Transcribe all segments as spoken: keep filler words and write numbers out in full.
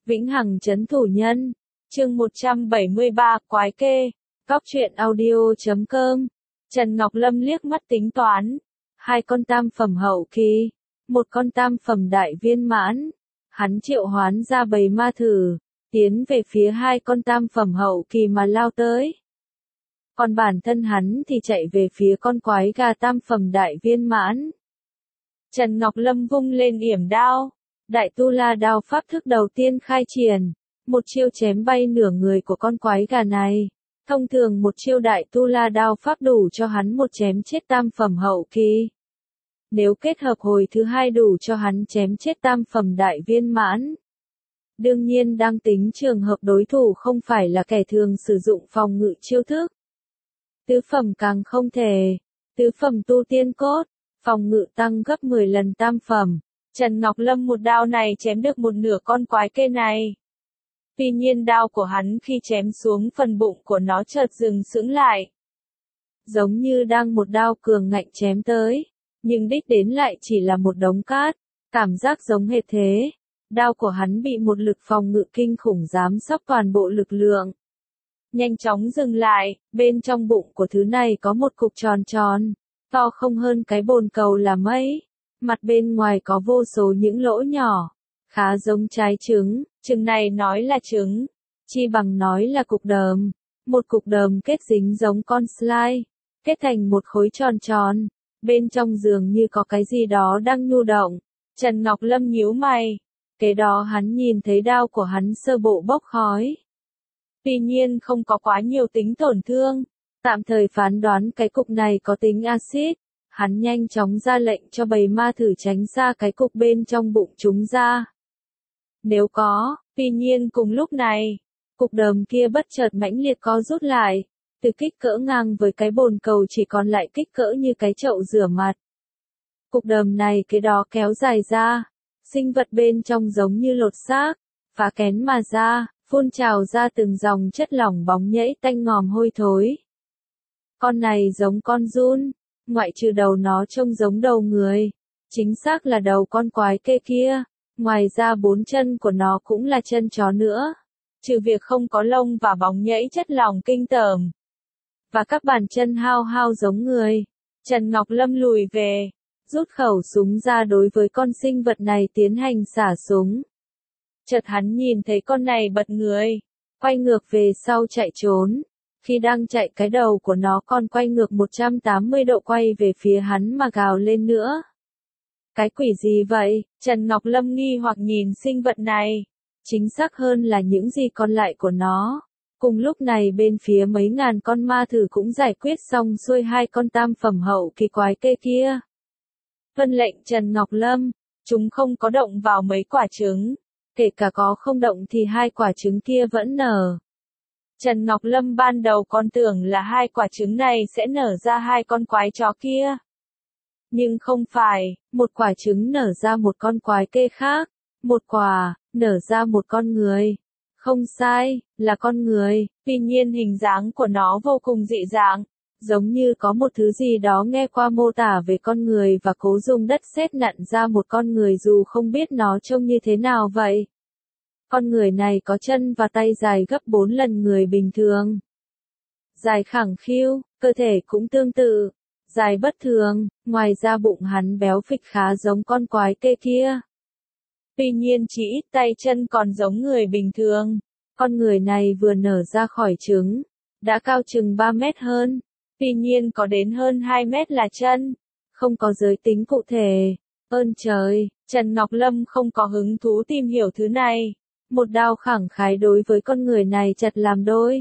Vĩnh Hằng trấn thủ nhân. Chương một trăm bảy mươi ba, quái kê. Góc truyện audio chấm com. Trần Ngọc Lâm liếc mắt tính toán. Hai con tam phẩm hậu kỳ, một con tam phẩm đại viên mãn. Hắn triệu hoán ra bầy ma thử, tiến về phía hai con tam phẩm hậu kỳ mà lao tới. Còn bản thân hắn thì chạy về phía con quái gà tam phẩm đại viên mãn. Trần Ngọc Lâm vung lên yểm đao, đại tu la đao pháp thức đầu tiên khai triển, một chiêu chém bay nửa người của con quái gà này. Thông thường một chiêu đại tu la đao pháp đủ cho hắn một chém chết tam phẩm hậu kỳ. Nếu kết hợp hồi thứ hai đủ cho hắn chém chết tam phẩm đại viên mãn. Đương nhiên đang tính trường hợp đối thủ không phải là kẻ thường sử dụng phòng ngự chiêu thức. Tứ phẩm càng không thể, tứ phẩm tu tiên cốt, phòng ngự tăng gấp mười lần tam phẩm. Trần Ngọc Lâm một đao này chém được một nửa con quái kê này. Tuy nhiên đao của hắn khi chém xuống phần bụng của nó chợt dừng sững lại. Giống như đang một đao cường ngạnh chém tới, nhưng đích đến lại chỉ là một đống cát, cảm giác giống hệt thế. Đao của hắn bị một lực phòng ngự kinh khủng giám sóc toàn bộ lực lượng. Nhanh chóng dừng lại, bên trong bụng của thứ này có một cục tròn tròn, to không hơn cái bồn cầu là mấy. Mặt bên ngoài có vô số những lỗ nhỏ, khá giống trái trứng, trứng này nói là trứng, chi bằng nói là cục đờm. Một cục đờm kết dính giống con slime, kết thành một khối tròn tròn, bên trong dường như có cái gì đó đang nhu động. Trần Ngọc Lâm nhíu mày, kế đó hắn nhìn thấy đao của hắn sơ bộ bốc khói. Tuy nhiên không có quá nhiều tính tổn thương, tạm thời phán đoán cái cục này có tính axit. Hắn nhanh chóng ra lệnh cho bầy ma thử tránh xa cái cục bên trong bụng chúng ra. Nếu có, tuy nhiên cùng lúc này, cục đờm kia bất chợt mãnh liệt co rút lại, từ kích cỡ ngang với cái bồn cầu chỉ còn lại kích cỡ như cái chậu rửa mặt. Cục đờm này cái đó kéo dài ra, sinh vật bên trong giống như lột xác, phá kén mà ra, phun trào ra từng dòng chất lỏng bóng nhễ tanh ngòm hôi thối. Con này giống con giun. Ngoại trừ đầu nó trông giống đầu người, chính xác là đầu con quái kê kia, ngoài ra bốn chân của nó cũng là chân chó nữa, trừ việc không có lông và bóng nhẫy chất lỏng kinh tởm. Và các bàn chân hao hao giống người. Trần Ngọc Lâm lùi về, rút khẩu súng ra đối với con sinh vật này tiến hành xả súng. Chợt hắn nhìn thấy con này bật người, quay ngược về sau chạy trốn. Khi đang chạy cái đầu của nó còn quay ngược một trăm tám mươi độ quay về phía hắn mà gào lên nữa. Cái quỷ gì vậy? Trần Ngọc Lâm nghi hoặc nhìn sinh vật này. Chính xác hơn là những gì còn lại của nó. Cùng lúc này bên phía mấy ngàn con ma thử cũng giải quyết xong xuôi hai con tam phẩm hậu kỳ quái kê kia. Vân lệnh Trần Ngọc Lâm, chúng không có động vào mấy quả trứng. Kể cả có không động thì hai quả trứng kia vẫn nở. Trần Ngọc Lâm ban đầu còn tưởng là hai quả trứng này sẽ nở ra hai con quái chó kia. Nhưng không phải, một quả trứng nở ra một con quái kê khác, một quả, nở ra một con người. Không sai, là con người, tuy nhiên hình dáng của nó vô cùng dị dạng, giống như có một thứ gì đó nghe qua mô tả về con người và cố dùng đất sét nặn ra một con người dù không biết nó trông như thế nào vậy. Con người này có chân và tay dài gấp bốn lần người bình thường. Dài khẳng khiu, cơ thể cũng tương tự, dài bất thường, ngoài ra bụng hắn béo phịch khá giống con quái kê kia. Tuy nhiên chỉ ít tay chân còn giống người bình thường. Con người này vừa nở ra khỏi trứng, đã cao chừng ba mét hơn, tuy nhiên có đến hơn hai mét là chân, không có giới tính cụ thể. Ơn trời, Trần Ngọc Lâm không có hứng thú tìm hiểu thứ này. Một đao khẳng khái đối với con người này chặt làm đôi.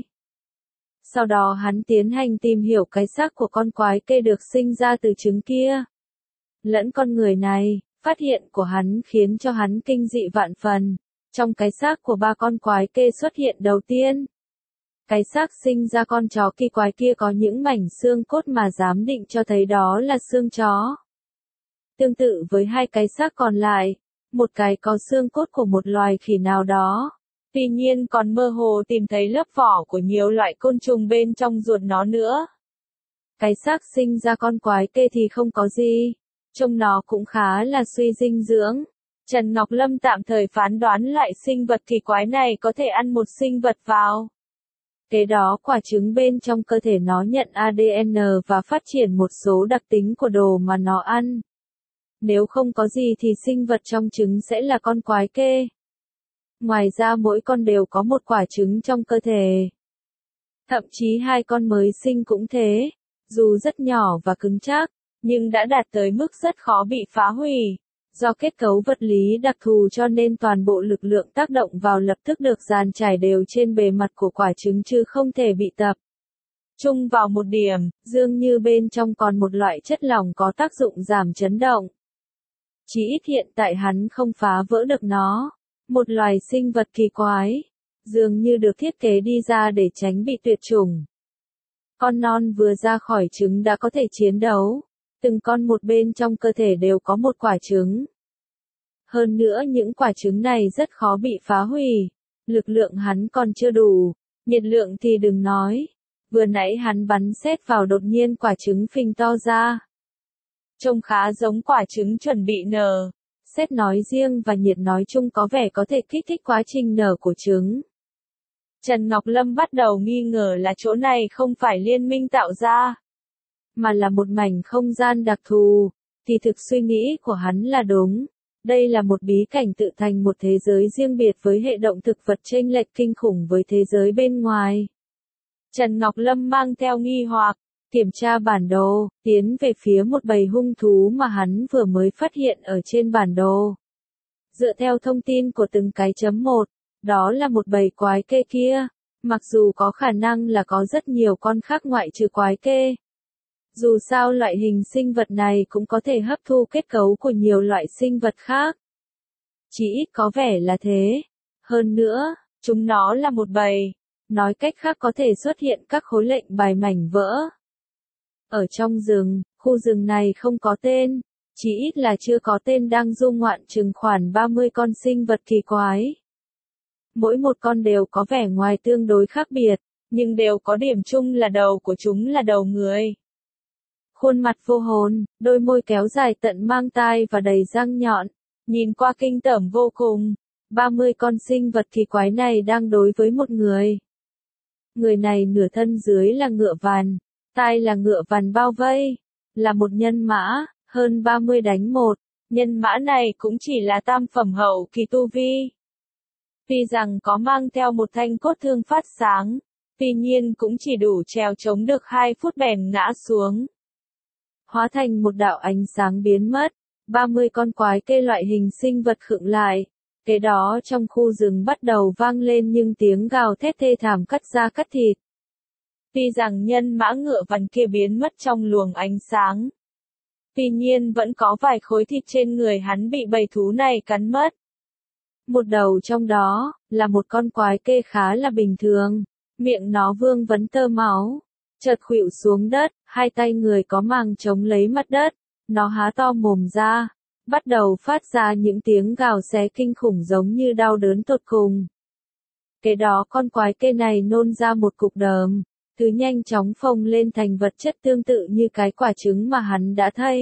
Sau đó hắn tiến hành tìm hiểu cái xác của con quái kê được sinh ra từ trứng kia. Lẫn con người này, phát hiện của hắn khiến cho hắn kinh dị vạn phần. Trong cái xác của ba con quái kê xuất hiện đầu tiên. Cái xác sinh ra con chó kỳ quái kia có những mảnh xương cốt mà giám định cho thấy đó là xương chó. Tương tự với hai cái xác còn lại. Một cái có xương cốt của một loài khỉ nào đó. Tuy nhiên còn mơ hồ tìm thấy lớp vỏ của nhiều loại côn trùng bên trong ruột nó nữa. Cái xác sinh ra con quái kê thì không có gì. Trông nó cũng khá là suy dinh dưỡng. Trần Ngọc Lâm tạm thời phán đoán loại sinh vật kỳ quái này có thể ăn một sinh vật vào. Kế đó quả trứng bên trong cơ thể nó nhận a đê en và phát triển một số đặc tính của đồ mà nó ăn. Nếu không có gì thì sinh vật trong trứng sẽ là con quái kê. Ngoài ra mỗi con đều có một quả trứng trong cơ thể. Thậm chí hai con mới sinh cũng thế, dù rất nhỏ và cứng chắc, nhưng đã đạt tới mức rất khó bị phá hủy. Do kết cấu vật lý đặc thù cho nên toàn bộ lực lượng tác động vào lập tức được dàn trải đều trên bề mặt của quả trứng chứ không thể bị tập trung vào một điểm, dường như bên trong còn một loại chất lỏng có tác dụng giảm chấn động. Chỉ ít hiện tại hắn không phá vỡ được nó. Một loài sinh vật kỳ quái, dường như được thiết kế đi ra để tránh bị tuyệt chủng. Con non vừa ra khỏi trứng đã có thể chiến đấu. Từng con một bên trong cơ thể đều có một quả trứng. Hơn nữa những quả trứng này rất khó bị phá hủy. Lực lượng hắn còn chưa đủ, nhiệt lượng thì đừng nói. Vừa nãy hắn bắn sét vào đột nhiên quả trứng phình to ra. Trông khá giống quả trứng chuẩn bị nở. Sét nói riêng và nhiệt nói chung có vẻ có thể kích thích quá trình nở của trứng. Trần Ngọc Lâm bắt đầu nghi ngờ là chỗ này không phải liên minh tạo ra, mà là một mảnh không gian đặc thù, thì thực suy nghĩ của hắn là đúng. Đây là một bí cảnh tự thành một thế giới riêng biệt với hệ động thực vật chênh lệch kinh khủng với thế giới bên ngoài. Trần Ngọc Lâm mang theo nghi hoặc, kiểm tra bản đồ, tiến về phía một bầy hung thú mà hắn vừa mới phát hiện ở trên bản đồ. Dựa theo thông tin của từng cái chấm một, đó là một bầy quái kê kia, mặc dù có khả năng là có rất nhiều con khác ngoại trừ quái kê. Dù sao loại hình sinh vật này cũng có thể hấp thu kết cấu của nhiều loại sinh vật khác. Chỉ ít có vẻ là thế. Hơn nữa, chúng nó là một bầy. Nói cách khác có thể xuất hiện các khối lệnh bài mảnh vỡ. Ở trong rừng, khu rừng này không có tên. Chỉ ít là chưa có tên đang du ngoạn chừng khoảng ba mươi con sinh vật kỳ quái. Mỗi một con đều có vẻ ngoài tương đối khác biệt, nhưng đều có điểm chung là đầu của chúng là đầu người. Khuôn mặt vô hồn, đôi môi kéo dài tận mang tai và đầy răng nhọn, nhìn qua kinh tởm vô cùng. ba mươi con sinh vật kỳ quái này đang đối với một người. Người này nửa thân dưới là ngựa vằn, tai là ngựa vằn bao vây, là một nhân mã, hơn ba mươi đánh một. Nhân mã này cũng chỉ là tam phẩm hậu kỳ tu vi. Tuy rằng có mang theo một thanh cốt thương phát sáng, tuy nhiên cũng chỉ đủ trèo chống được hai phút bèn ngã xuống. Hóa thành một đạo ánh sáng biến mất, ba mươi con quái kê loại hình sinh vật khựng lại. Kế đó trong khu rừng bắt đầu vang lên những tiếng gào thét thê thảm cắt da cắt thịt. Tuy rằng nhân mã ngựa vằn kia biến mất trong luồng ánh sáng, tuy nhiên vẫn có vài khối thịt trên người hắn bị bầy thú này cắn mất. Một đầu trong đó, là một con quái kê khá là bình thường, miệng nó vương vấn tơ máu, chợt khuỵu xuống đất, hai tay người có màng chống lấy mặt đất, nó há to mồm ra, bắt đầu phát ra những tiếng gào xé kinh khủng giống như đau đớn tột cùng. Kế đó con quái kê này nôn ra một cục đờm, thứ nhanh chóng phồng lên thành vật chất tương tự như cái quả trứng mà hắn đã thấy.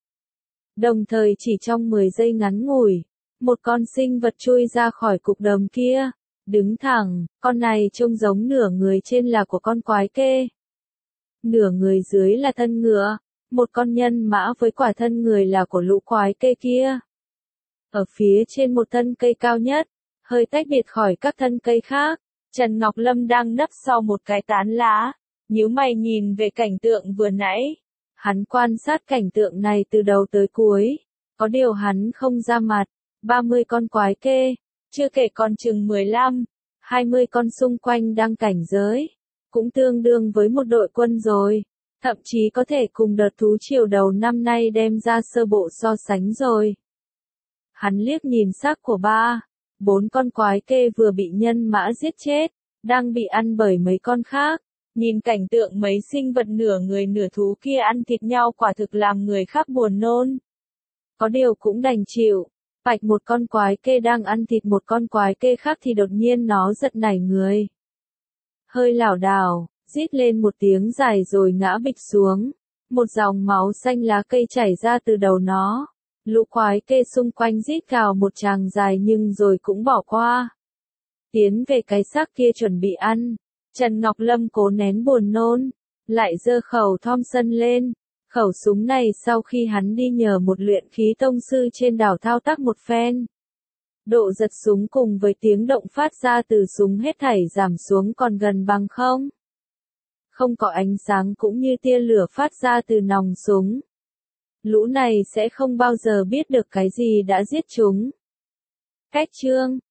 Đồng thời chỉ trong mười giây ngắn ngủi, một con sinh vật chui ra khỏi cục đờm kia, đứng thẳng, con này trông giống nửa người trên là của con quái kê. Nửa người dưới là thân ngựa, một con nhân mã với quả thân người là của lũ quái kê kia. Ở phía trên một thân cây cao nhất, hơi tách biệt khỏi các thân cây khác, Trần Ngọc Lâm đang nấp sau một cái tán lá, nhíu mày nhìn về cảnh tượng vừa nãy. Hắn quan sát cảnh tượng này từ đầu tới cuối, có điều hắn không ra mặt. ba mươi con quái kê, chưa kể con chừng mười lăm, hai mươi con xung quanh đang cảnh giới, cũng tương đương với một đội quân rồi, thậm chí có thể cùng đợt thú triều đầu năm nay đem ra sơ bộ so sánh rồi. Hắn liếc nhìn xác của ba, bốn con quái kê vừa bị nhân mã giết chết, đang bị ăn bởi mấy con khác, nhìn cảnh tượng mấy sinh vật nửa người nửa thú kia ăn thịt nhau quả thực làm người khác buồn nôn. Có điều cũng đành chịu. Bạch một con quái kê đang ăn thịt một con quái kê khác thì đột nhiên nó giật nảy người. Hơi lảo đảo, rít lên một tiếng dài rồi ngã bịch xuống. Một dòng máu xanh lá cây chảy ra từ đầu nó. Lũ quái kê xung quanh rít gào một tràng dài nhưng rồi cũng bỏ qua. Tiến về cái xác kia chuẩn bị ăn. Trần Ngọc Lâm cố nén buồn nôn, lại giơ khẩu Thompson lên. Khẩu súng này sau khi hắn đi nhờ một luyện khí tông sư trên đảo thao tác một phen. Độ giật súng cùng với tiếng động phát ra từ súng hết thảy giảm xuống còn gần bằng không. Không có ánh sáng cũng như tia lửa phát ra từ nòng súng. Lũ này sẽ không bao giờ biết được cái gì đã giết chúng. Cách chương